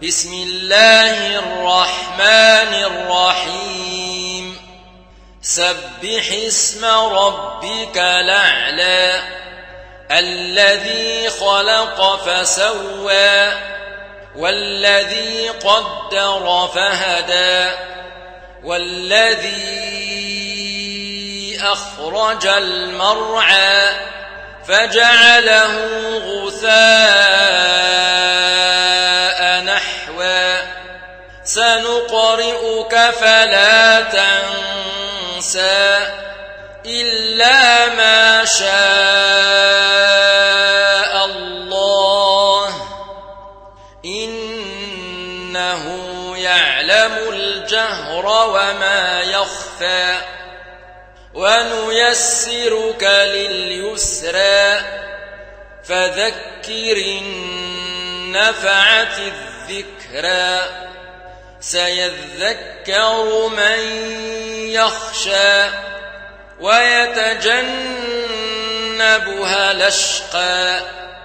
بسم الله الرحمن الرحيم سبح اسم ربك الأعلى الذي خلق فسوى والذي قدر فهدى والذي أخرج المرعى فجعله غثاء نحوا سنقرئك فلا تنسى إلا ما شاء الله إنه يعلم الجهر وما يخفى ونيسرك لليسرى فذكر إن نفعت الذكرى سيذكر من يخشى ويتجنبها الأشقى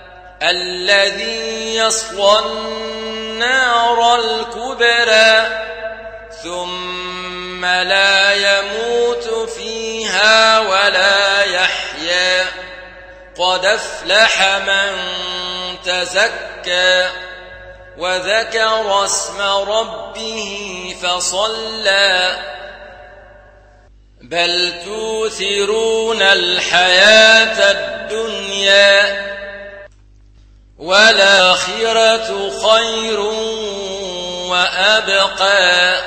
الذي يصلى النار الكبرى ثم لا يموت فيها ولا يحيا قد أفلح من تزكى وذكر اسم ربه فصلى بل توثرون الحياة الدنيا والآخرة خير وأبقى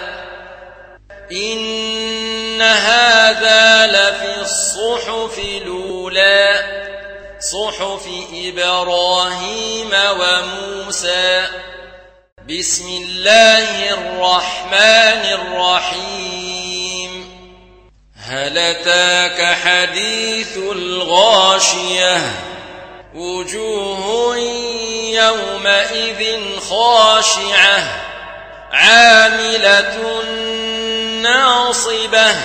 إن هذا لفي الصحف الأولى صحف إبراهيم وموسى بسم الله الرحمن الرحيم هل أتاك حديث الغاشية وجوه يومئذ خاشعة عاملة ناصبة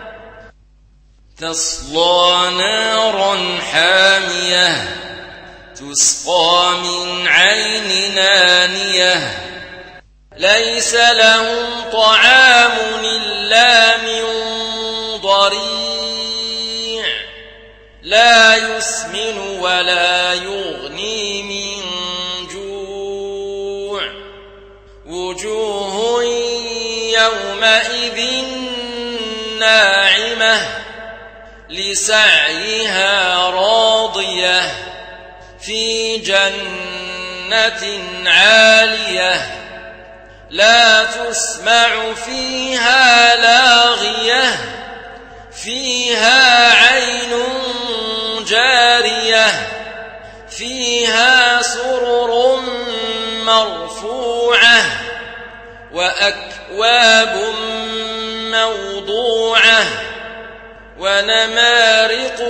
تصلى نارا حامية تسقى من عين آنية ليس لهم طعام إلا من ضريع لا يسمن ولا يغني من جوع وجوه يومئذ ناعمة لسعيها راضية في جنة عالية لا تسمع فيها لاغية فيها عين جارية فيها سرر مرفوعة وأكواب موضوعة ونمارق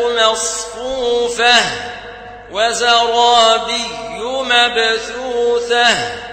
مصفوفة وزرابي مبثوثة